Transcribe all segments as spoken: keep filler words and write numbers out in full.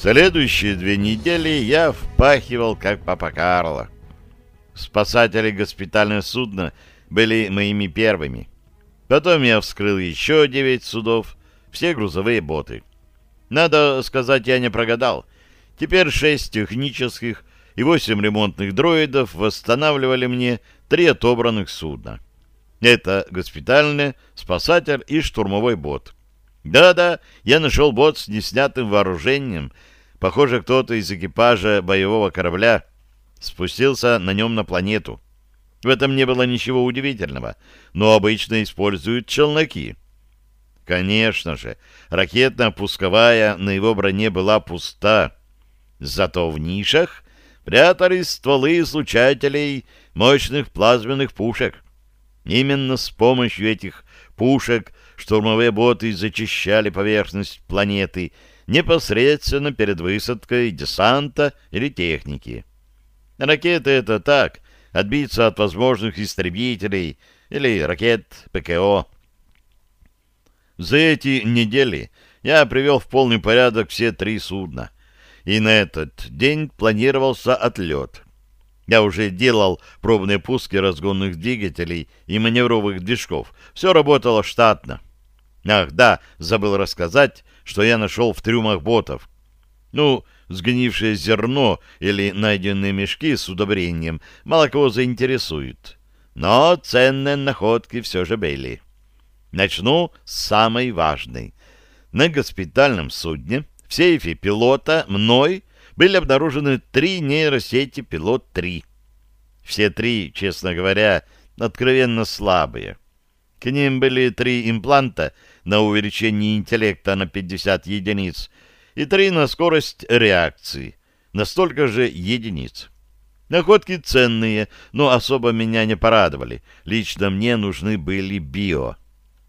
Следующие две недели я впахивал, как папа Карло. Спасатели госпитального судна были моими первыми. Потом я вскрыл еще девять судов, все грузовые боты. Надо сказать, я не прогадал. Теперь шесть технических и восемь ремонтных дроидов восстанавливали мне три отобранных судна. Это госпитальный, спасатель и штурмовой бот. Да-да, я нашел бот с неснятым вооружением. Похоже, кто-то из экипажа боевого корабля спустился на нем на планету. В этом не было ничего удивительного, но обычно используют челноки. Конечно же, ракетно-пусковая на его броне была пуста. Зато в нишах прятались стволы излучателей мощных плазменных пушек. Именно с помощью этих пушек штурмовые боты зачищали поверхность планеты непосредственно перед высадкой десанта или техники. Ракеты — это так, отбиться от возможных истребителей или ракет ПКО. За эти недели я привел в полный порядок все три судна, и на этот день планировался отлет. Я уже делал пробные пуски разгонных двигателей и маневровых движков. Все работало штатно. Ах, да, забыл рассказать, что я нашел в трюмах ботов. Ну, сгнившее зерно или найденные мешки с удобрением мало кого заинтересуют. Но ценные находки все же были. Начну с самой важной. На госпитальном судне в сейфе пилота мной были обнаружены три нейросети пилот три. Все три, честно говоря, откровенно слабые. К ним были три импланта на увеличение интеллекта на пятьдесят единиц и три на скорость реакции, на столько же единиц. Находки ценные, но особо меня не порадовали. Лично мне нужны были био.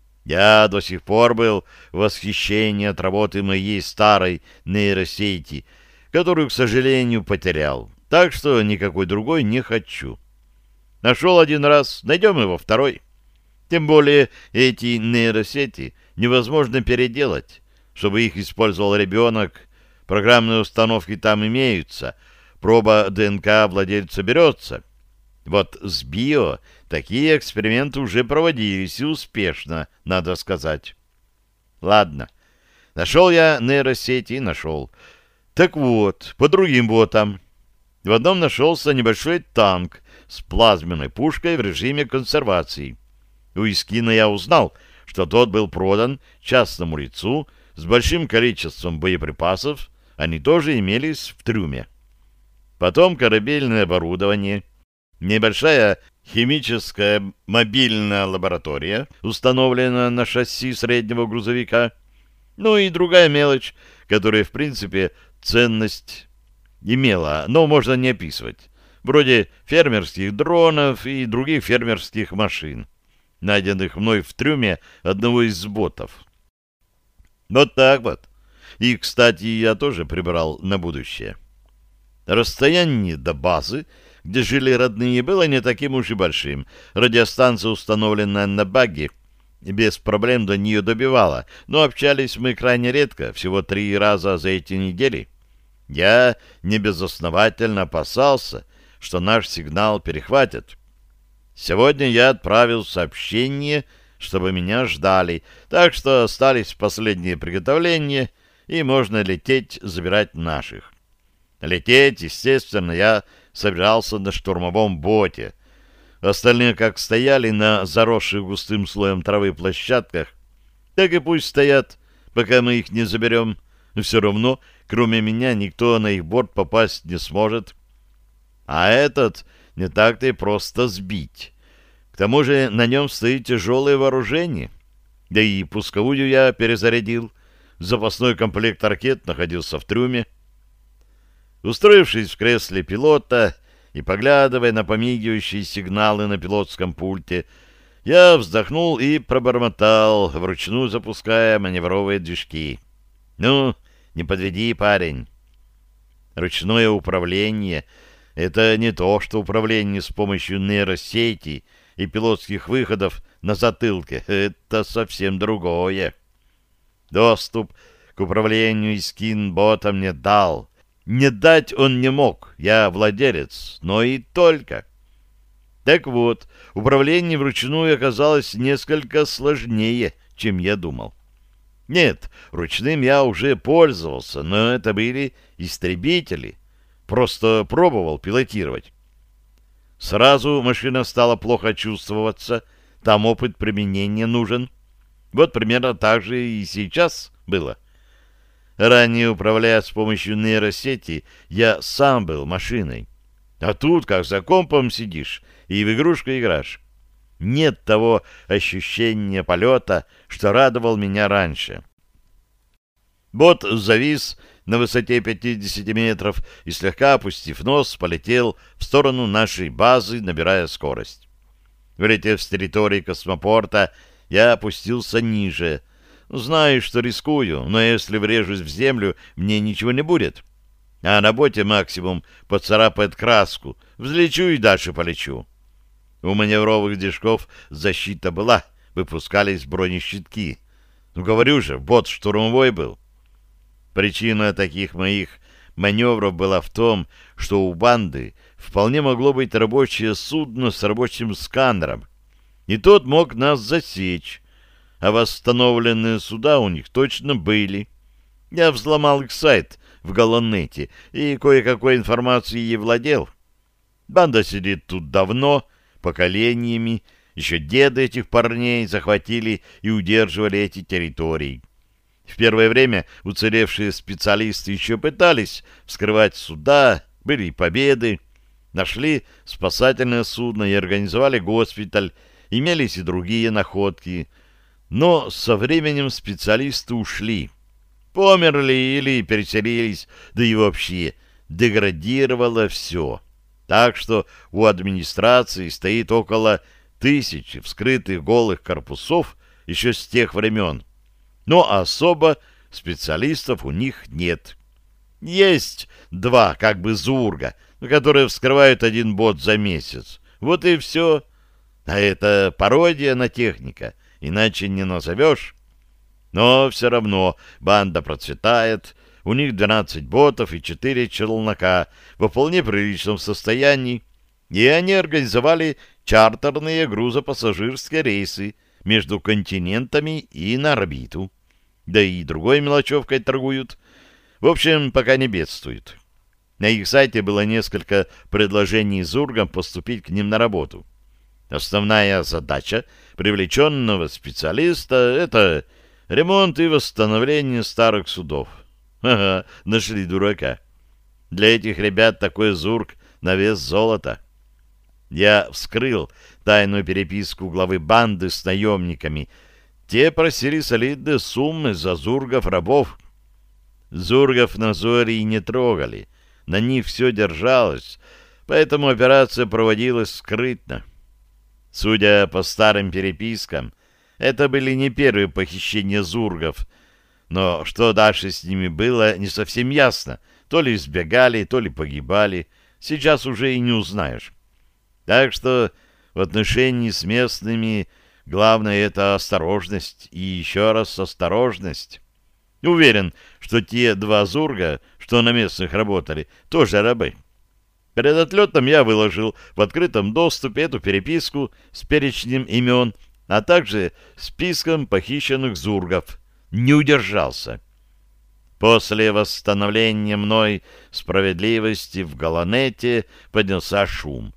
Я до сих пор был в восхищении от работы моей старой нейросети, которую, к сожалению, потерял. Так что никакой другой не хочу. Нашел один раз, найдем его второй. Тем более эти нейросети невозможно переделать. Чтобы их использовал ребенок, программные установки там имеются, проба ДНК владельца берется. Вот с био такие эксперименты уже проводились и успешно, надо сказать. Ладно, нашел я нейросети и нашел. Так вот, по другим ботам. В одном нашелся небольшой танк с плазменной пушкой в режиме консервации. У Искина я узнал, что тот был продан частному лицу с большим количеством боеприпасов, они тоже имелись в трюме. Потом корабельное оборудование, небольшая химическая мобильная лаборатория, установленная на шасси среднего грузовика, ну и другая мелочь, которая, в принципе, ценность имела, но можно не описывать, вроде фермерских дронов и других фермерских машин, найденных мной в трюме одного из ботов. Вот так вот. И, кстати, я тоже прибрал на будущее. Расстояние до базы, где жили родные, было не таким уж и большим. Радиостанция, установленная на багги, без проблем до нее добивала, но общались мы крайне редко, всего три раза за эти недели. Я небезосновательно опасался, что наш сигнал перехватят. Сегодня я отправил сообщение, чтобы меня ждали, так что остались последние приготовления, и можно лететь забирать наших. Лететь, естественно, я собирался на штурмовом боте. Остальные как стояли на заросших густым слоем травы площадках, так и пусть стоят, пока мы их не заберем. Но все равно, кроме меня, никто на их борт попасть не сможет. А этот не так-то и просто сбить. К тому же на нем стоит тяжелое вооружение. Да и пусковую я перезарядил. Запасной комплект ракет находился в трюме. Устроившись в кресле пилота и поглядывая на помигивающие сигналы на пилотском пульте, я вздохнул и пробормотал, вручную запуская маневровые движки. «Ну, не подведи, парень». Ручное управление — это не то, что управление с помощью нейросети и пилотских выходов на затылке. Это совсем другое. Доступ к управлению Искин-ботом не дал. Не дать он не мог, я владелец, но и только. Так вот, управление вручную оказалось несколько сложнее, чем я думал. Нет, ручным я уже пользовался, но это были истребители. Просто пробовал пилотировать. Сразу машина стала плохо чувствоваться, там опыт применения нужен. Вот примерно так же и сейчас было. Ранее, управляя с помощью нейросети, я сам был машиной. А тут, как за компом сидишь и в игрушку играешь. Нет того ощущения полета, что радовал меня раньше. Бот завис на высоте пятидесяти метров и, слегка опустив нос, полетел в сторону нашей базы, набирая скорость. Вылетев с территории космопорта, я опустился ниже. Знаю, что рискую, но если врежусь в землю, мне ничего не будет. А на боте максимум поцарапает краску. Взлечу и дальше полечу. У маневровых движков защита была, выпускались бронещитки. Ну, говорю же, бот штурмовой был. Причина таких моих маневров была в том, что у банды вполне могло быть рабочее судно с рабочим сканером, и тот мог нас засечь, а восстановленные суда у них точно были. Я взломал их сайт в Галанете и кое-какой информацией ей владел. Банда сидит тут давно, поколениями, еще деды этих парней захватили и удерживали эти территории. В первое время уцелевшие специалисты еще пытались вскрывать суда, были и победы, нашли спасательное судно и организовали госпиталь, имелись и другие находки. Но со временем специалисты ушли. Померли или переселились, да и вообще деградировало все. Так что у администрации стоит около тысячи вскрытых голых корпусов еще с тех времен. Но особо специалистов у них нет. Есть два как бы зурга, которые вскрывают один бот за месяц. Вот и все. А это пародия на техника, иначе не назовешь. Но все равно банда процветает. У них двенадцать ботов и четыре челнока во вполне приличном состоянии. И они организовали чартерные грузопассажирские рейсы между континентами и на орбиту. Да и другой мелочевкой торгуют. В общем, пока не бедствуют. На их сайте было несколько предложений зургам поступить к ним на работу. Основная задача привлеченного специалиста — это ремонт и восстановление старых судов. Ага, нашли дурака. Для этих ребят такой зург на вес золота. Я вскрыл тайную переписку главы банды с наемниками. Те просили солидные суммы за зургов-рабов. Зургов на Зории не трогали. На них все держалось, поэтому операция проводилась скрытно. Судя по старым перепискам, это были не первые похищения зургов, но что дальше с ними было, не совсем ясно. То ли избегали, то ли погибали. Сейчас уже и не узнаешь. Так что в отношении с местными главное — это осторожность и еще раз осторожность. Уверен, что те два зурга, что на местных работали, тоже рабы. Перед отлетом я выложил в открытом доступе эту переписку с перечнем имен, а также списком похищенных зургов. Не удержался. После восстановления мной справедливости в Галанете поднялся шум.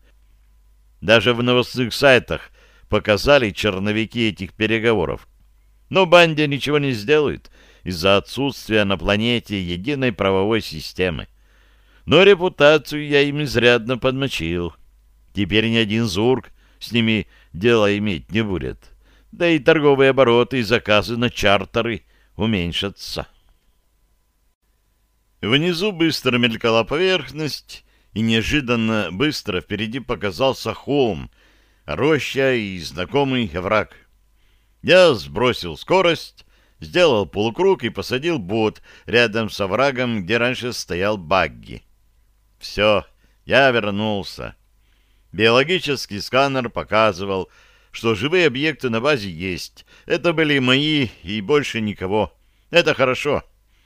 Даже в новостных сайтах показали черновики этих переговоров. Но банде ничего не сделают из-за отсутствия на планете единой правовой системы. Но репутацию я им изрядно подмочил. Теперь ни один зург с ними дело иметь не будет. Да и торговые обороты и заказы на чартеры уменьшатся. Внизу быстро мелькала поверхность, и неожиданно быстро впереди показался холм, роща и знакомый овраг. Я сбросил скорость, сделал полукруг и посадил бот рядом с оврагом, где раньше стоял багги. Все, я вернулся. Биологический сканер показывал, что живые объекты на базе есть. Это были мои и больше никого. Это хорошо.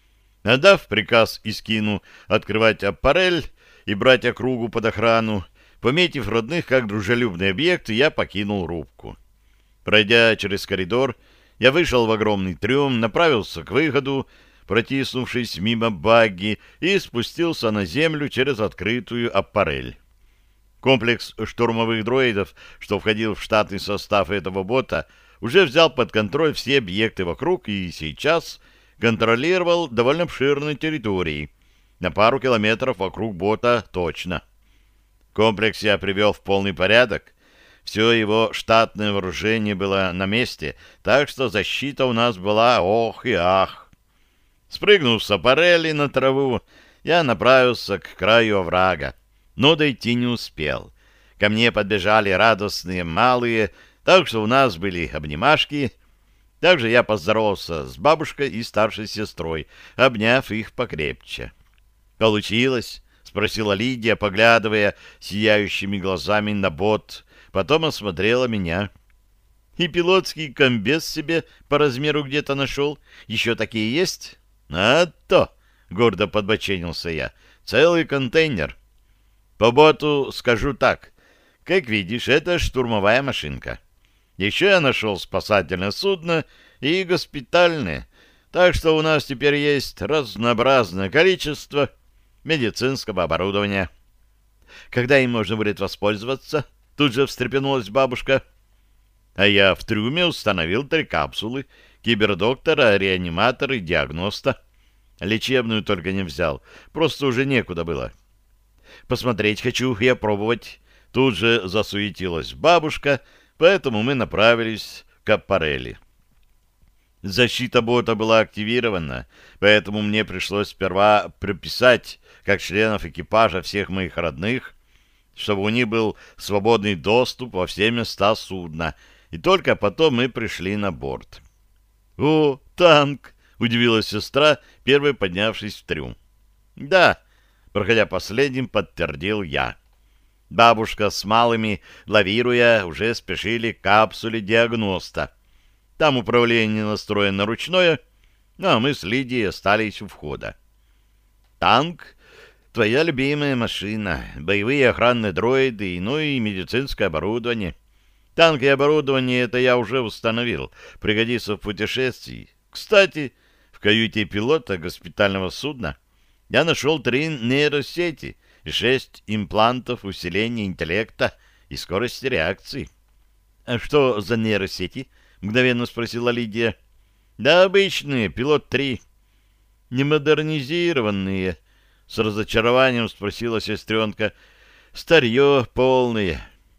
Отдав приказ Искину открывать аппарель и брать округу под охрану, пометив родных как дружелюбный объект, я покинул рубку. Пройдя через коридор, я вышел в огромный трюм, направился к выходу, протиснувшись мимо багги, и спустился на землю через открытую аппарель. Комплекс штурмовых дроидов, что входил в штатный состав этого бота, уже взял под контроль все объекты вокруг и сейчас контролировал довольно обширные территории, на пару километров вокруг бота точно. Комплекс я привел в полный порядок, все его штатное вооружение было на месте, так что защита у нас была ох и ах. Спрыгнув с аппарели на траву, я направился к краю оврага, но дойти не успел. Ко мне подбежали радостные малые, так что у нас были обнимашки. Также я поздоровался с бабушкой и старшей сестрой, обняв их покрепче. «Получилось?» — спросила Лидия, поглядывая сияющими глазами на бот. Потом осмотрела меня. «И пилотский комбез себе по размеру где-то нашел? Еще такие есть?» «А то!» — гордо подбоченился я. «Целый контейнер. По боту скажу так. Как видишь, это штурмовая машинка. Еще я нашел спасательное судно и госпитальное, так что у нас теперь есть разнообразное количество медицинского оборудования». «Когда им можно будет воспользоваться?» — тут же встрепенулась бабушка. «А я в трюме установил три капсулы: кибердоктора, реаниматор и диагноста. Лечебную только не взял, просто уже некуда было». «Посмотреть хочу и опробовать». Тут же засуетилась бабушка, поэтому мы направились к аппарели. Защита бота была активирована, поэтому мне пришлось сперва прописать как членов экипажа всех моих родных, чтобы у них был свободный доступ во все места судна, и только потом мы пришли на борт. «О, танк!» — удивилась сестра, первой поднявшись в трюм. «Да», — проходя последним, подтвердил я. Бабушка с малыми, лавируя, уже спешили к капсуле диагноста. Там управление настроено ручное, а мы с Лидией остались у входа. «Танк — твоя любимая машина, боевые охранные дроиды, ну и медицинское оборудование. Танк и оборудование это я уже установил, пригодится в путешествии. Кстати, в каюте пилота госпитального судна я нашел три нейросети и шесть имплантов усиления интеллекта и скорости реакции». «А что за нейросети?» — мгновенно спросила Лидия. «Да обычные, пилот три». «Не модернизированные?» — с разочарованием спросила сестренка. «Старье полное».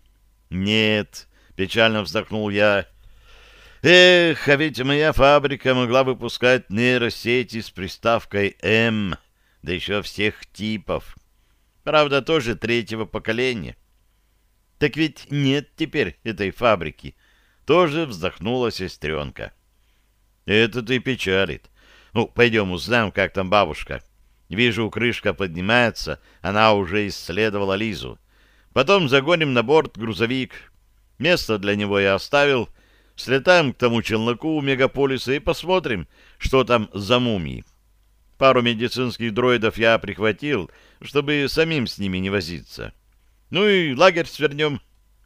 «Нет», — печально вздохнул я. «Эх, а ведь моя фабрика могла выпускать нейросети с приставкой «М», да еще всех типов. Правда, тоже третьего поколения». «Так ведь нет теперь этой фабрики», — тоже вздохнула сестренка. «Это-то и печалит. Ну, пойдем узнаем, как там бабушка. Вижу, крышка поднимается, она уже исследовала Лизу. Потом загоним на борт грузовик. Место для него я оставил. Слетаем к тому челноку у мегаполиса и посмотрим, что там за мумии. Пару медицинских дроидов я прихватил, чтобы самим с ними не возиться. Ну и лагерь свернем».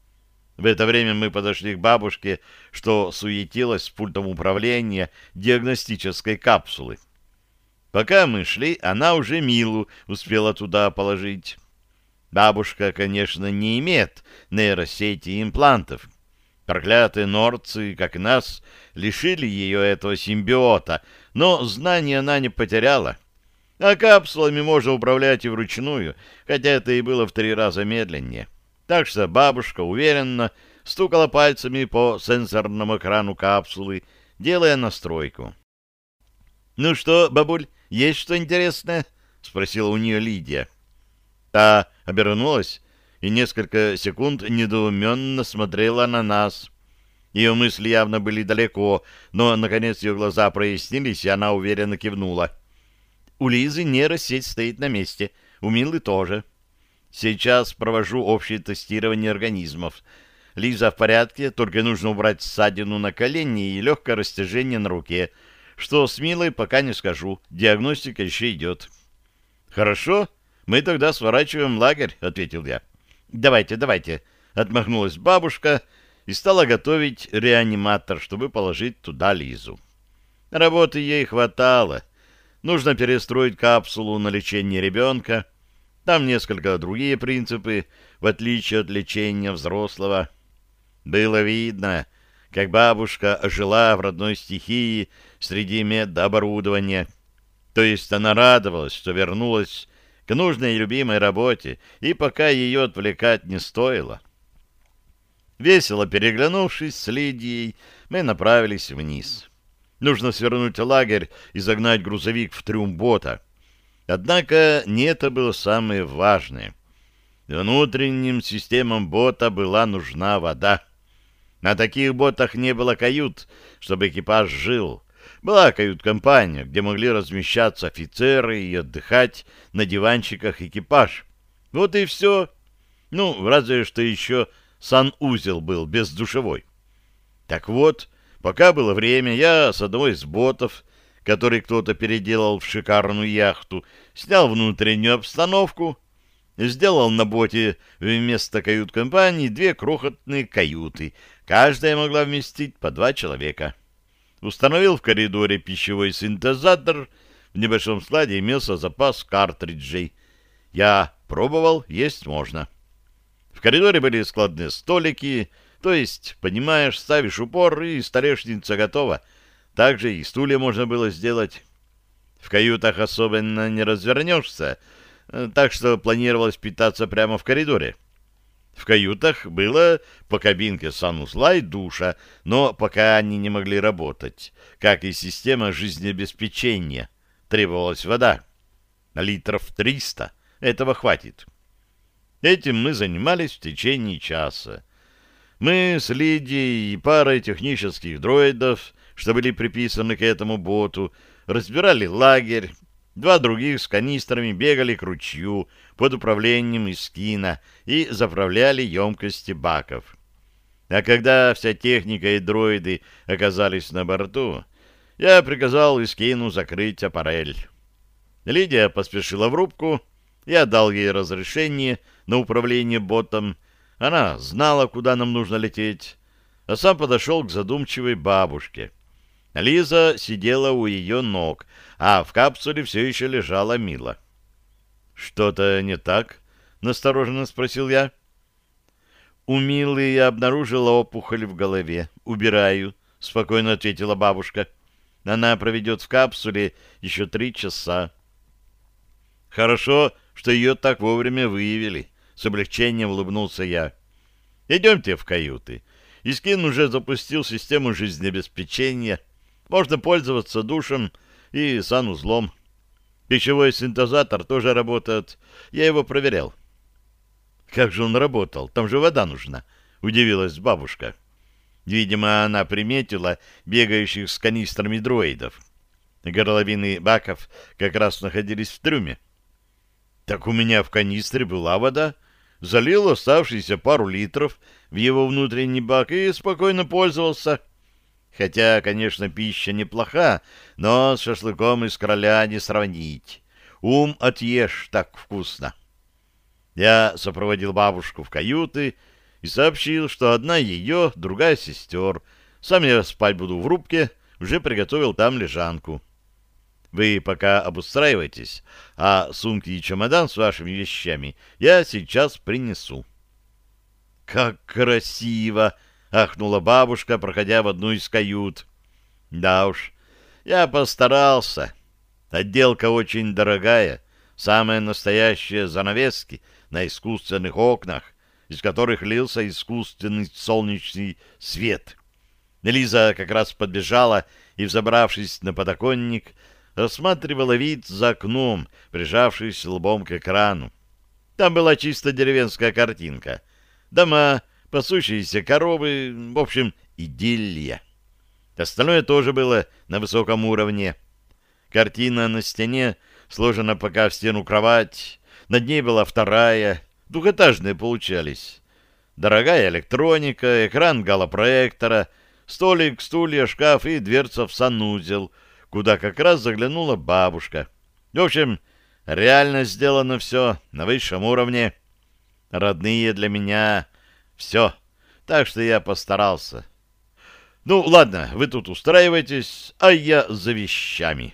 В это время мы подошли к бабушке, что суетилась с пультом управления диагностической капсулы. Пока мы шли, она уже Милу успела туда положить. Бабушка, конечно, не имеет нейросети и имплантов. Проклятые норцы, как и нас, лишили ее этого симбиота, но знания она не потеряла. А капсулами можно управлять и вручную, хотя это и было в три раза медленнее. Так что бабушка уверенно стукала пальцами по сенсорному экрану капсулы, делая настройку. «Ну что, бабуль, есть что интересное?» — спросила у нее Лидия. Та обернулась и несколько секунд недоуменно смотрела на нас. Ее мысли явно были далеко, но, наконец, ее глаза прояснились, и она уверенно кивнула. «У Лизы нейросеть стоит на месте, у Милы тоже. Сейчас провожу общее тестирование организмов. Лиза в порядке, только нужно убрать ссадину на колене и легкое растяжение на руке, что с Милой пока не скажу. Диагностика еще идет. Хорошо, мы тогда сворачиваем лагерь, ответил я. Давайте, давайте, отмахнулась бабушка и стала готовить реаниматор, чтобы положить туда Лизу. Работы ей хватало. Нужно перестроить капсулу на лечение ребенка. Там несколько другие принципы, в отличие от лечения взрослого. Было видно, как бабушка жила в родной стихии среди медоборудования. То есть она радовалась, что вернулась к нужной и любимой работе, и пока ее отвлекать не стоило. Весело переглянувшись с Лидией, мы направились вниз. Нужно свернуть лагерь и загнать грузовик в трюм бота. Однако не это было самое важное. Внутренним системам бота была нужна вода. На таких ботах не было кают, чтобы экипаж жил. Была кают-компания, где могли размещаться офицеры и отдыхать на диванчиках экипаж. Вот и все. Ну, разве что еще санузел был без душевой. Так вот, пока было время, я с одного из ботов, который кто-то переделал в шикарную яхту, снял внутреннюю обстановку, сделал на боте вместо кают-компании две крохотные каюты. Каждая могла вместить по два человека. Установил в коридоре пищевой синтезатор. В небольшом складе имелся запас картриджей. Я пробовал, есть можно. В коридоре были складные столики, то есть, понимаешь, ставишь упор, и столешница готова. Также и стулья можно было сделать. В каютах особенно не развернешься, так что планировалось питаться прямо в коридоре. В каютах было по кабинке санузла и душа, но пока они не могли работать, как и система жизнеобеспечения. Требовалась вода. Литров триста. Этого хватит. Этим мы занимались в течение часа. Мы с Лидией и парой технических дроидов, что были приписаны к этому боту, разбирали лагерь. Два других с канистрами бегали к ручью под управлением Искина и заправляли емкости баков. А когда вся техника и дроиды оказались на борту, я приказал Искину закрыть аппарель. Лидия поспешила в рубку, я дал ей разрешение на управление ботом. Она знала, куда нам нужно лететь, а сам подошел к задумчивой бабушке. Лиза сидела у ее ног, а в капсуле все еще лежала Мила. «Что-то не так?» — настороженно спросил я. «У Милы я обнаружила опухоль в голове. Убираю», — спокойно ответила бабушка. «Она проведет в капсуле еще три часа». «Хорошо, что ее так вовремя выявили», — с облегчением улыбнулся я. «Идемте в каюты. Искин уже запустил систему жизнеобеспечения. Можно пользоваться душем и санузлом. Пищевой синтезатор тоже работает. Я его проверял». «Как же он работал? Там же вода нужна», — удивилась бабушка. Видимо, она приметила бегающих с канистрами дроидов. Горловины баков как раз находились в трюме. «Так у меня в канистре была вода. Залил оставшиеся пару литров в его внутренний бак и спокойно пользовался. Хотя, конечно, пища неплоха, но с шашлыком из короля не сравнить. Ум отъешь, так вкусно». Я сопроводил бабушку в каюты и сообщил, что одна ее, другая сестер. Сам я спать буду в рубке, уже приготовил там лежанку. Вы пока обустраивайтесь, а сумки и чемодан с вашими вещами я сейчас принесу. — Как красиво! — ахнула бабушка, проходя в одну из кают. — Да уж, я постарался. Отделка очень дорогая, самые настоящие занавески на искусственных окнах, из которых лился искусственный солнечный свет. Лиза как раз подбежала и, взобравшись на подоконник, рассматривала вид за окном, прижавшись лбом к экрану. Там была чисто деревенская картинка. Дома, пасущиеся коровы, в общем, идиллия. Остальное тоже было на высоком уровне. Картина на стене сложена пока в стену кровать, над ней была вторая, двухэтажные получались. Дорогая электроника, экран галлопроектора, столик, стулья, шкаф и дверца в санузел, куда как раз заглянула бабушка. В общем, реально сделано все на высшем уровне. Родные для меня все. Так что я постарался. Ну, ладно, вы тут устраивайтесь, а я за вещами.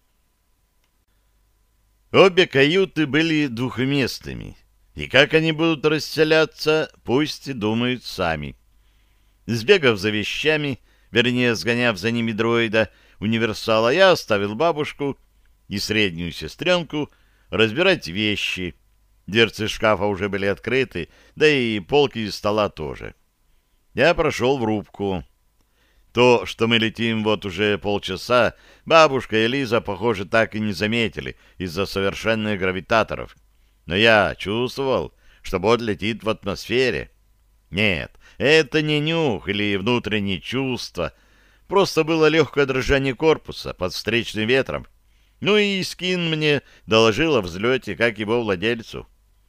Обе каюты были двухместными. И как они будут расселяться, пусть думают сами. Сбегав за вещами, вернее, сгоняв за ними дроида, универсала, я оставил бабушку и среднюю сестренку разбирать вещи. Дверцы шкафа уже были открыты, да и полки из стола тоже. Я прошел в рубку. То, что мы летим вот уже полчаса, бабушка и Лиза, похоже, так и не заметили из-за совершенных гравитаторов. Но я чувствовал, что бот летит в атмосфере. Нет, это не нюх или внутреннее чувство. Просто было легкое дрожание корпуса под встречным ветром. Ну и Скин мне доложил о взлете, как его владельцу.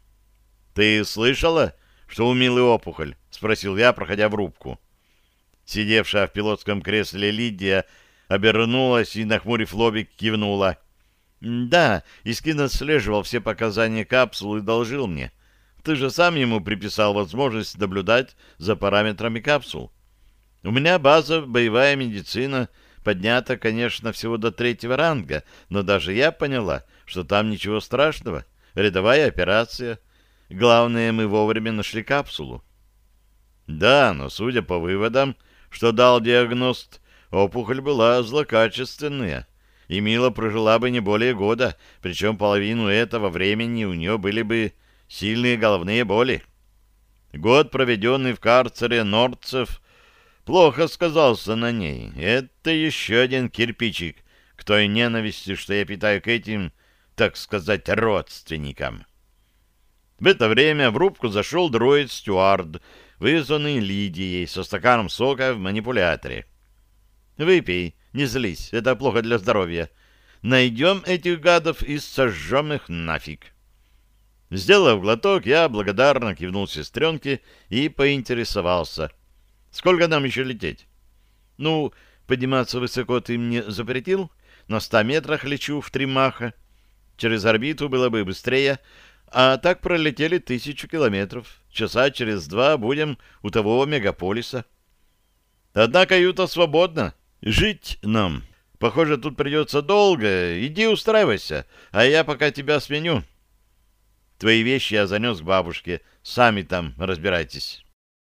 — Ты слышала, что у Милы опухоль? — спросил я, проходя в рубку. Сидевшая в пилотском кресле Лидия обернулась и, нахмурив лобик, кивнула. — Да, Искин отслеживал все показания капсулы и доложил мне. Ты же сам ему приписал возможность наблюдать за параметрами капсул. У меня база боевая медицина поднята, конечно, всего до третьего ранга, но даже я поняла, что там ничего страшного. Рядовая операция. Главное, мы вовремя нашли капсулу. Да, но судя по выводам, что дал диагност, опухоль была злокачественная, и Мила прожила бы не более года, причем половину этого времени у нее были бы сильные головные боли. Год, проведенный в карцере Нордцев, плохо сказался на ней. Это еще один кирпичик к той ненависти, что я питаю к этим, так сказать, родственникам. В это время в рубку зашел дроид-стюард, вызванный Лидией со стаканом сока в манипуляторе. «Выпей, не злись, это плохо для здоровья. Найдем этих гадов и сожжем их нафиг». Сделав глоток, я благодарно кивнул сестренке и поинтересовался. «Сколько нам еще лететь?» «Ну, подниматься высоко ты мне запретил. На ста метрах лечу в три маха. Через орбиту было бы быстрее, а так пролетели тысячу километров. Часа через два будем у того мегаполиса. Одна каюта свободна. Жить нам. Похоже, тут придется долго. Иди устраивайся, а я пока тебя сменю. Твои вещи я занес к бабушке. Сами там разбирайтесь».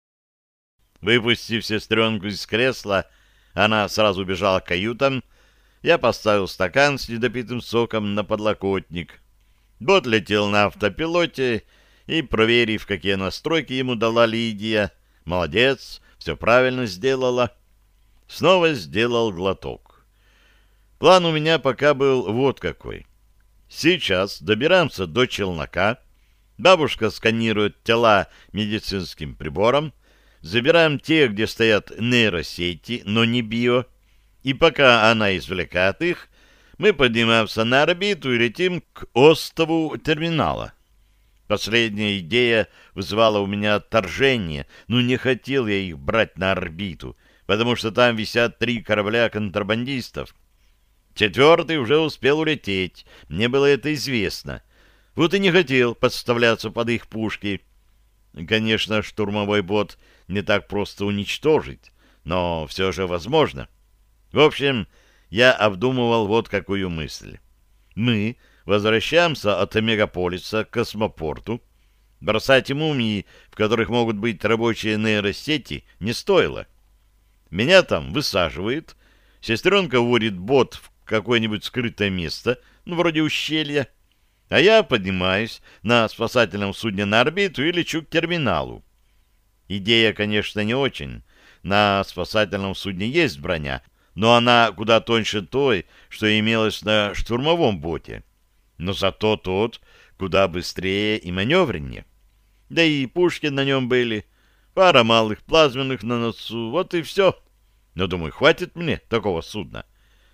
Выпустив сестренку из кресла, она сразу убежала к каютам. Я поставил стакан с недопитым соком на подлокотник. Бот летел на автопилоте, и, проверив, какие настройки ему дала Лидия, молодец, все правильно сделала, снова сделал глоток. План у меня пока был вот какой. Сейчас добираемся до челнока, бабушка сканирует тела медицинским прибором, забираем те, где стоят нейросети, но не био, и пока она извлекает их, мы поднимаемся на орбиту и летим к острову терминала. Последняя идея вызывала у меня отторжение, но не хотел я их брать на орбиту, потому что там висят три корабля контрабандистов. Четвертый уже успел улететь, мне было это известно. Вот и не хотел подставляться под их пушки. Конечно, штурмовой бот не так просто уничтожить, но все же возможно. В общем, я обдумывал вот какую мысль. Мы возвращаемся от мегаполиса к космопорту. Бросать мумии, в которых могут быть рабочие нейросети, не стоило. Меня там высаживают, сестренка вводит бот в какое-нибудь скрытое место, ну, вроде ущелья, а я поднимаюсь на спасательном судне на орбиту и лечу к терминалу. Идея, конечно, не очень. На спасательном судне есть броня, но она куда тоньше той, что имелось на штурмовом боте. Но зато тот куда быстрее и маневреннее. Да и пушки на нем были, пара малых плазменных на носу, вот и все. Но, думаю, хватит мне такого судна.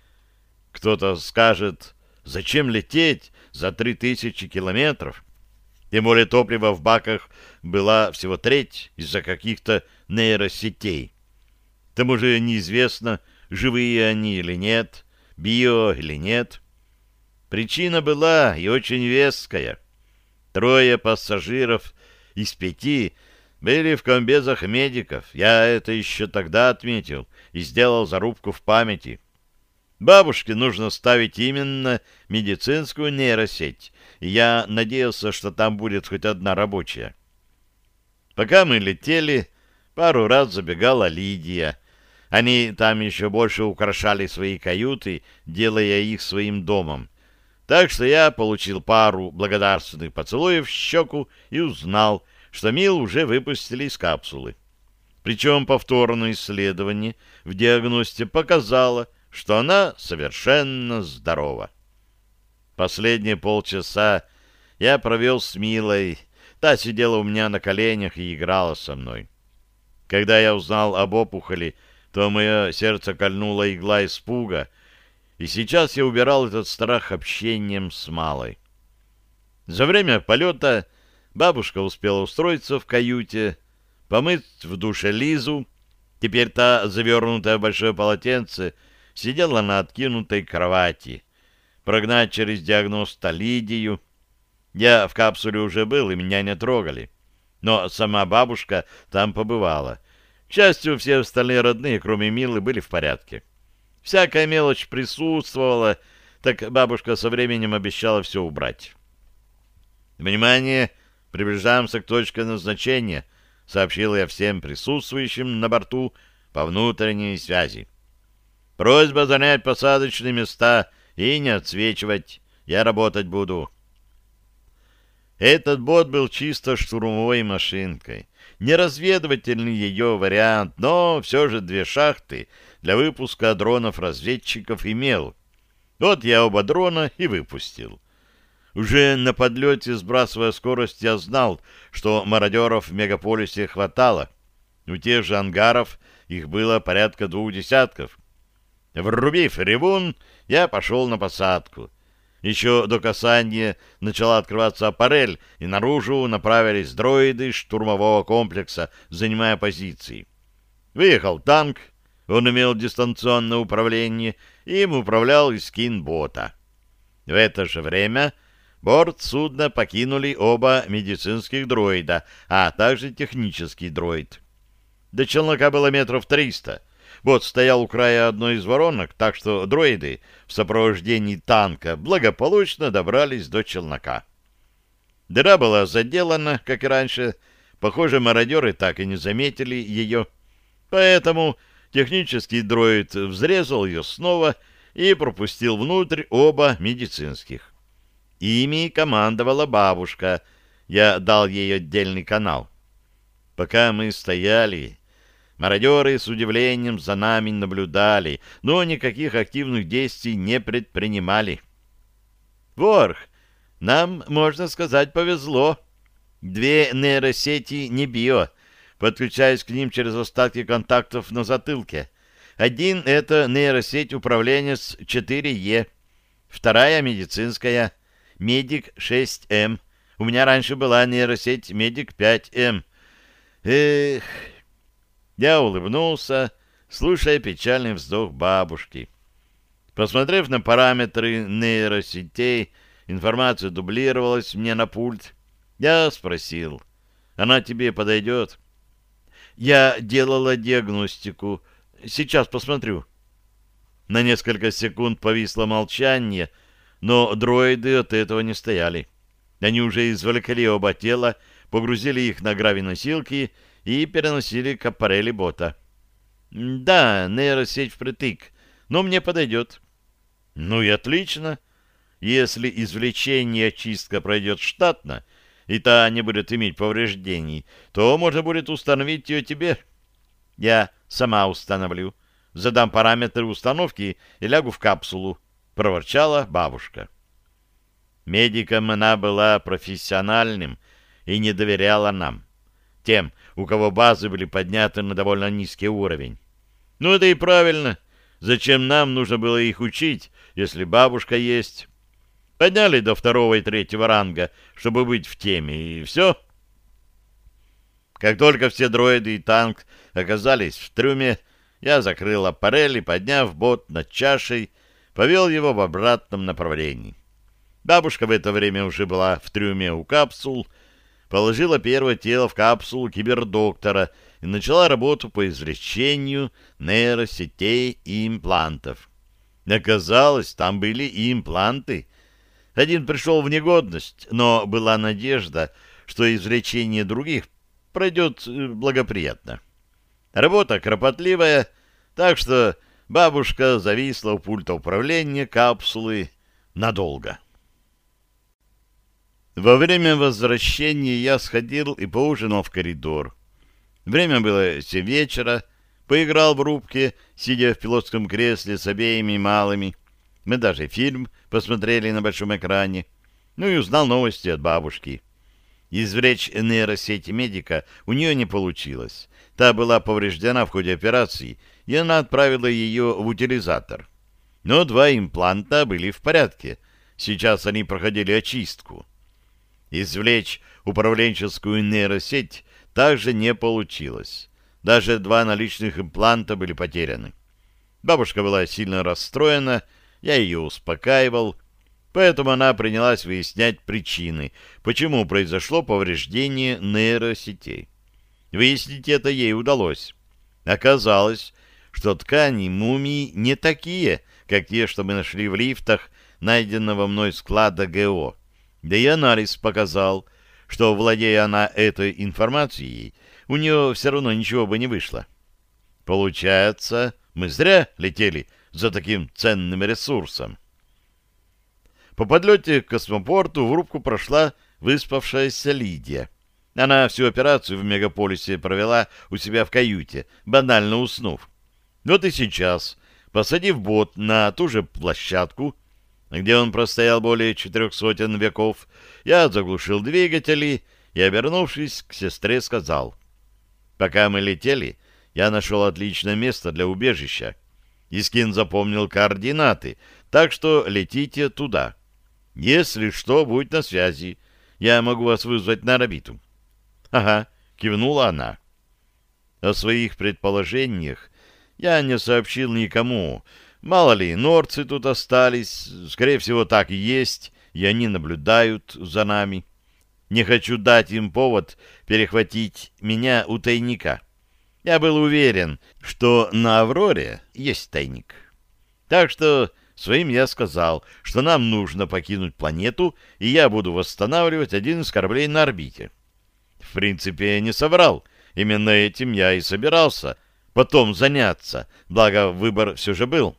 Кто-то скажет, зачем лететь за три тысячи километров? Тем более топлива в баках была всего треть из-за каких-то нейросетей. К тому же неизвестно, живые они или нет, био или нет. Причина была и очень веская. Трое пассажиров из пяти были в комбезах медиков. Я это еще тогда отметил и сделал зарубку в памяти. Бабушке нужно ставить именно медицинскую нейросеть, и я надеялся, что там будет хоть одна рабочая. Пока мы летели, пару раз забегала Лидия. Они там еще больше украшали свои каюты, делая их своим домом. Так что я получил пару благодарственных поцелуев в щеку и узнал, что Мил уже выпустили из капсулы. Причем повторное исследование в диагностике показало, что она совершенно здорова. Последние полчаса я провел с Милой. Та сидела у меня на коленях и играла со мной. Когда я узнал об опухоли, то мое сердце кольнула игла испуга, и сейчас я убирал этот страх общением с Малой. За время полета бабушка успела устроиться в каюте, помыть в душе Лизу. Теперь та, завернутая в большое полотенце, сидела на откинутой кровати. Прогнать через диагноста Лидию. Я в капсуле уже был, и меня не трогали. Но сама бабушка там побывала. К счастью, все остальные родные, кроме Милы, были в порядке. Всякая мелочь присутствовала, так бабушка со временем обещала все убрать. «Внимание! Приближаемся к точке назначения», — сообщил я всем присутствующим на борту по внутренней связи. «Просьба занять посадочные места и не отсвечивать. Я работать буду». Этот бот был чисто штурмовой машинкой. Не разведывательный ее вариант, но все же две шахты для выпуска дронов-разведчиков имел. Вот я оба дрона и выпустил. Уже на подлете, сбрасывая скорость, я знал, что мародеров в мегаполисе хватало. У тех же ангаров их было порядка двух десятков. Врубив ревун, я пошел на посадку. Еще до касания начала открываться аппарель, и наружу направились дроиды штурмового комплекса, занимая позиции. Выехал танк, он имел дистанционное управление, и им управлял искин бота. В это же время борт судна покинули оба медицинских дроида, а также технический дроид. До челнока было метров триста. Бот стоял у края одной из воронок, так что дроиды в сопровождении танка благополучно добрались до челнока. Дыра была заделана, как и раньше. Похоже, мародеры так и не заметили ее. Поэтому технический дроид взрезал ее снова и пропустил внутрь оба медицинских. Ими командовала бабушка. Я дал ей отдельный канал. Пока мы стояли, мародеры с удивлением за нами наблюдали, но никаких активных действий не предпринимали. «Ворх, нам, можно сказать, повезло. Две нейросети не био. Подключаюсь к ним через остатки контактов на затылке. Один — это нейросеть управления с четыре е. Вторая — медицинская, Медик шесть эм. У меня раньше была нейросеть Медик пять эм. Эх...» Я улыбнулся, слушая печальный вздох бабушки. Посмотрев на параметры нейросетей, информация дублировалась мне на пульт. Я спросил: «Она тебе подойдет?» «Я делала диагностику. Сейчас посмотрю». На несколько секунд повисло молчание, но дроиды от этого не стояли. Они уже извлекли оба тела, погрузили их на гравиносилки и переносили к аппарели бота. «Да, нейросеть впритык, но мне подойдет». «Ну и отлично. Если извлечение и очистка пройдет штатно, и та не будет иметь повреждений, то можно будет установить ее тебе». «Я сама установлю. Задам параметры установки и лягу в капсулу», — проворчала бабушка. Медиком она была профессиональным и не доверяла нам, тем, у кого базы были подняты на довольно низкий уровень. Ну, это и правильно. Зачем нам нужно было их учить, если бабушка есть? Подняли до второго и третьего ранга, чтобы быть в теме, и все. Как только все дроиды и танк оказались в трюме, я закрыл аппарель и, подняв бот над чашей, повел его в обратном направлении. Бабушка в это время уже была в трюме у капсул, положила первое тело в капсулу кибердоктора и начала работу по извлечению нейросетей и имплантов. Оказалось, там были и импланты. Один пришел в негодность, но была надежда, что извлечение других пройдет благоприятно. Работа кропотливая, так что бабушка зависла у пульта управления капсулы надолго. Во время возвращения я сходил и поужинал в коридор. Время было семь вечера, поиграл в рубке, сидя в пилотском кресле с обеими малыми. Мы даже фильм посмотрели на большом экране. Ну и узнал новости от бабушки. Извлечь нейросеть медика у нее не получилось. Та была повреждена в ходе операции, и она отправила ее в утилизатор. Но два импланта были в порядке. Сейчас они проходили очистку. Извлечь управленческую нейросеть также не получилось. Даже два наличных импланта были потеряны. Бабушка была сильно расстроена, я ее успокаивал, поэтому она принялась выяснять причины, почему произошло повреждение нейросетей. Выяснить это ей удалось. Оказалось, что ткани мумии не такие, как те, что мы нашли в лифтах найденного мной склада ГО. Да и анализ показал, что, владея она этой информацией, у нее все равно ничего бы не вышло. Получается, мы зря летели за таким ценным ресурсом. По подлете к космопорту в рубку прошла выспавшаяся Лидия. Она всю операцию в мегаполисе провела у себя в каюте, банально уснув. Вот и сейчас, посадив бот на ту же площадку, где он простоял более четырех сотен веков, я заглушил двигатели и, обернувшись к сестре, сказал: «Пока мы летели, я нашел отличное место для убежища. Искин запомнил координаты, так что летите туда. Если что, будь на связи. Я могу вас вызвать на орбиту». «Ага», — кивнула она. О своих предположениях я не сообщил никому. Мало ли, норцы тут остались, скорее всего, так и есть, и они наблюдают за нами. Не хочу дать им повод перехватить меня у тайника. Я был уверен, что на «Авроре» есть тайник. Так что своим я сказал, что нам нужно покинуть планету, и я буду восстанавливать один из кораблей на орбите. В принципе, я не соврал. Именно этим я и собирался потом заняться, благо выбор все же был.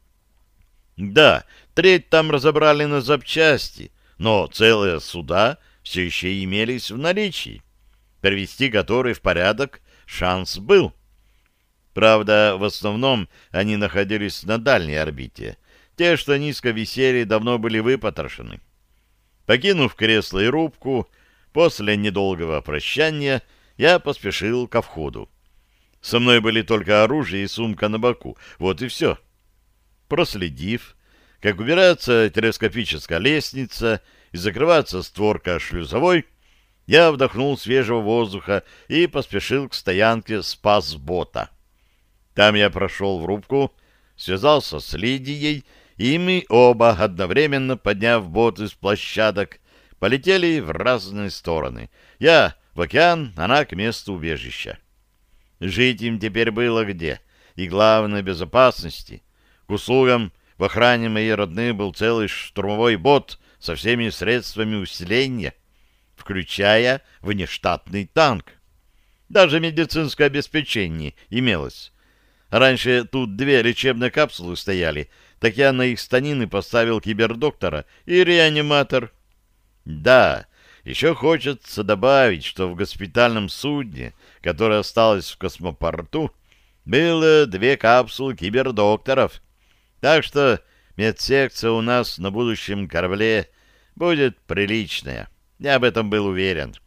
Да, треть там разобрали на запчасти, но целые суда все еще имелись в наличии, привести которые в порядок шанс был. Правда, в основном они находились на дальней орбите. Те, что низко висели, давно были выпотрошены. Покинув кресло и рубку, после недолгого прощания я поспешил ко входу. Со мной были только оружие и сумка на боку. Вот и все. Проследив, как убирается телескопическая лестница и закрывается створка шлюзовой, я вдохнул свежего воздуха и поспешил к стоянке спасбота. Там я прошел в рубку, связался с Лидией, и мы оба, одновременно подняв бот из площадок, полетели в разные стороны. Я в океан, она к месту убежища. Жить им теперь было где, и главное — безопасности. К услугам в охране моей родные был целый штурмовой бот со всеми средствами усиления, включая внештатный танк. Даже медицинское обеспечение имелось. Раньше тут две лечебные капсулы стояли, так я на их станины поставил кибердоктора и реаниматор. Да, еще хочется добавить, что в госпитальном судне, которое осталось в космопорту, было две капсулы кибердокторов. Так что медсекция у нас на будущем корабле будет приличная. Я об этом был уверен.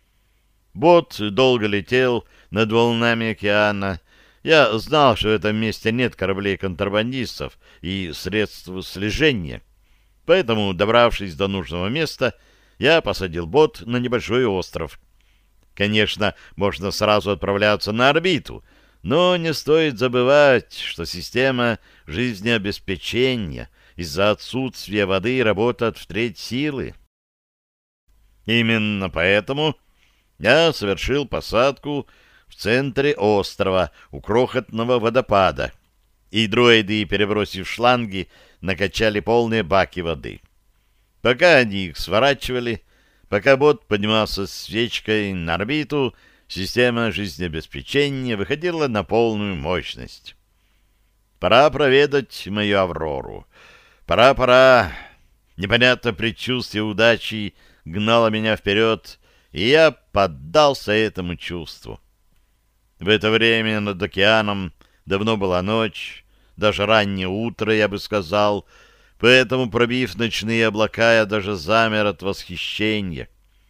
Бот долго летел над волнами океана. Я знал, что в этом месте нет кораблей-контрабандистов и средств слежения. Поэтому, добравшись до нужного места, я посадил бот на небольшой остров. Конечно, можно сразу отправляться на орбиту, но не стоит забывать, что система жизнеобеспечения из-за отсутствия воды работает в треть силы. Именно поэтому я совершил посадку в центре острова у крохотного водопада, и дроиды, перебросив шланги, накачали полные баки воды. Пока они их сворачивали, пока бот поднимался с свечкой на орбиту, система жизнеобеспечения выходила на полную мощность. Пора проведать мою Аврору. Пора, пора. Непонятное предчувствие удачи гнало меня вперед, и я поддался этому чувству. В это время над океаном давно была ночь, даже раннее утро, я бы сказал, поэтому, пробив ночные облака, я даже замер от восхищения.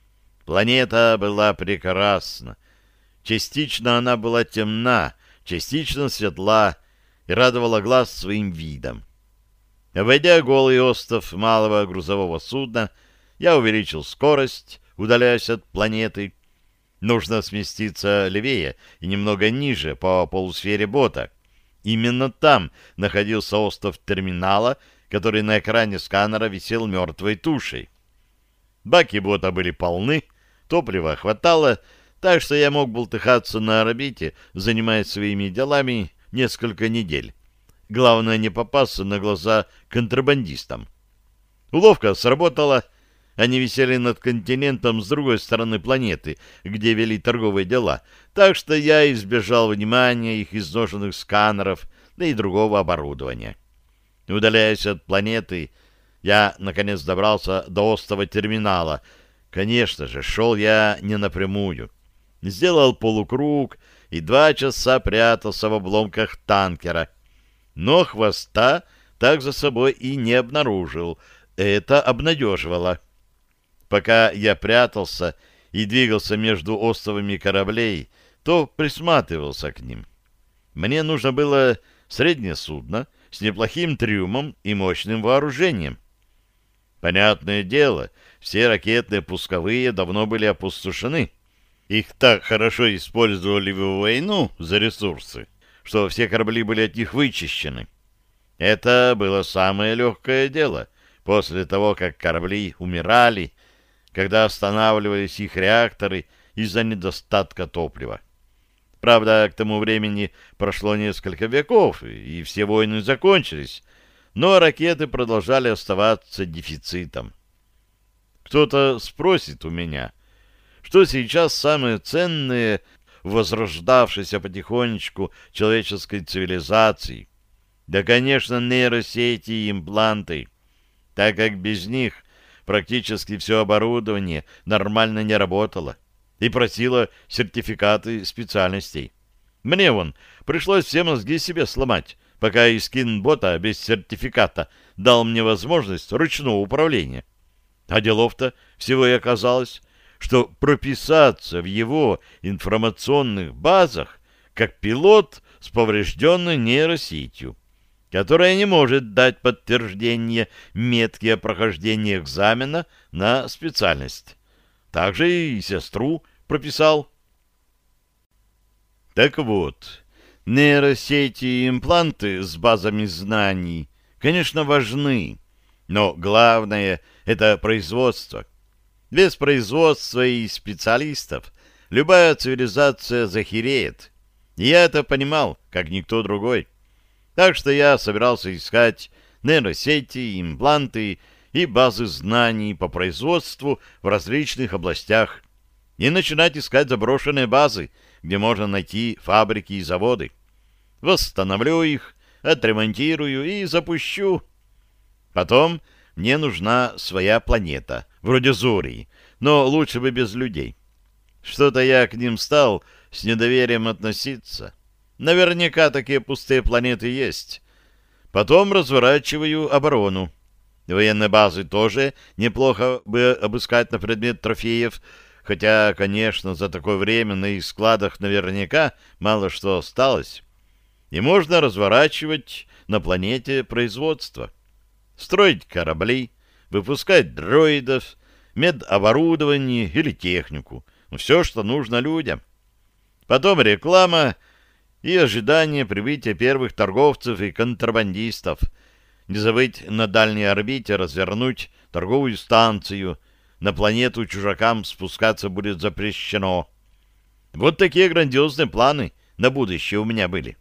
Планета была прекрасна. Частично она была темна, частично светла и радовала глаз своим видом. Обойдя голый остов малого грузового судна, я увеличил скорость, удаляясь от планеты. Нужно сместиться левее и немного ниже по полусфере бота. Именно там находился остов терминала, который на экране сканера висел мертвой тушей. Баки бота были полны, топлива хватало, так что я мог болтыхаться на орбите, занимаясь своими делами несколько недель. Главное не попасться на глаза контрабандистам. Уловка сработала. Они висели над континентом с другой стороны планеты, где вели торговые дела, так что я избежал внимания их изношенных сканеров, да и другого оборудования. Удаляясь от планеты, я, наконец, добрался до остова терминала. Конечно же, шел я не напрямую. Сделал полукруг и два часа прятался в обломках танкера. Но хвоста так за собой и не обнаружил. Это обнадеживало. Пока я прятался и двигался между островами кораблей, то присматривался к ним. Мне нужно было среднее судно с неплохим трюмом и мощным вооружением. Понятное дело, все ракетные пусковые давно были опустошены. Их так хорошо использовали в войну за ресурсы, что все корабли были от них вычищены. Это было самое легкое дело после того, как корабли умирали, когда останавливались их реакторы из-за недостатка топлива. Правда, к тому времени прошло несколько веков, и все войны закончились, но ракеты продолжали оставаться дефицитом. Кто-то спросит у меня, что сейчас самое ценное в возрождавшейся потихонечку человеческой цивилизации? Да, конечно, нейросети и импланты, так как без них практически все оборудование нормально не работало и просило сертификаты специальностей. Мне вон пришлось все мозги себе сломать, пока Искин бота без сертификата дал мне возможность ручного управления. А делов-то всего и оказалось, что прописаться в его информационных базах как пилот с поврежденной нейросетью, которая не может дать подтверждение метки о прохождении экзамена на специальность. Также и сестру прописал. Так вот, нейросети и импланты с базами знаний, конечно, важны, но главное — это производство. Без производства и специалистов любая цивилизация захереет. И я это понимал, как никто другой. Так что я собирался искать нейросети, импланты и базы знаний по производству в различных областях и начинать искать заброшенные базы, где можно найти фабрики и заводы. Восстановлю их, отремонтирую и запущу. Потом мне нужна своя планета, вроде Зории, но лучше бы без людей. Что-то я к ним стал с недоверием относиться. Наверняка такие пустые планеты есть. Потом разворачиваю оборону. Военные базы тоже неплохо бы обыскать на предмет трофеев, хотя, конечно, за такое время на их складах наверняка мало что осталось. И можно разворачивать на планете производство. Строить корабли, выпускать дроидов, медоборудование или технику. Все, что нужно людям. Потом реклама и ожидание прибытия первых торговцев и контрабандистов. Не забыть на дальней орбите развернуть торговую станцию. На планету чужакам спускаться будет запрещено. Вот такие грандиозные планы на будущее у меня были.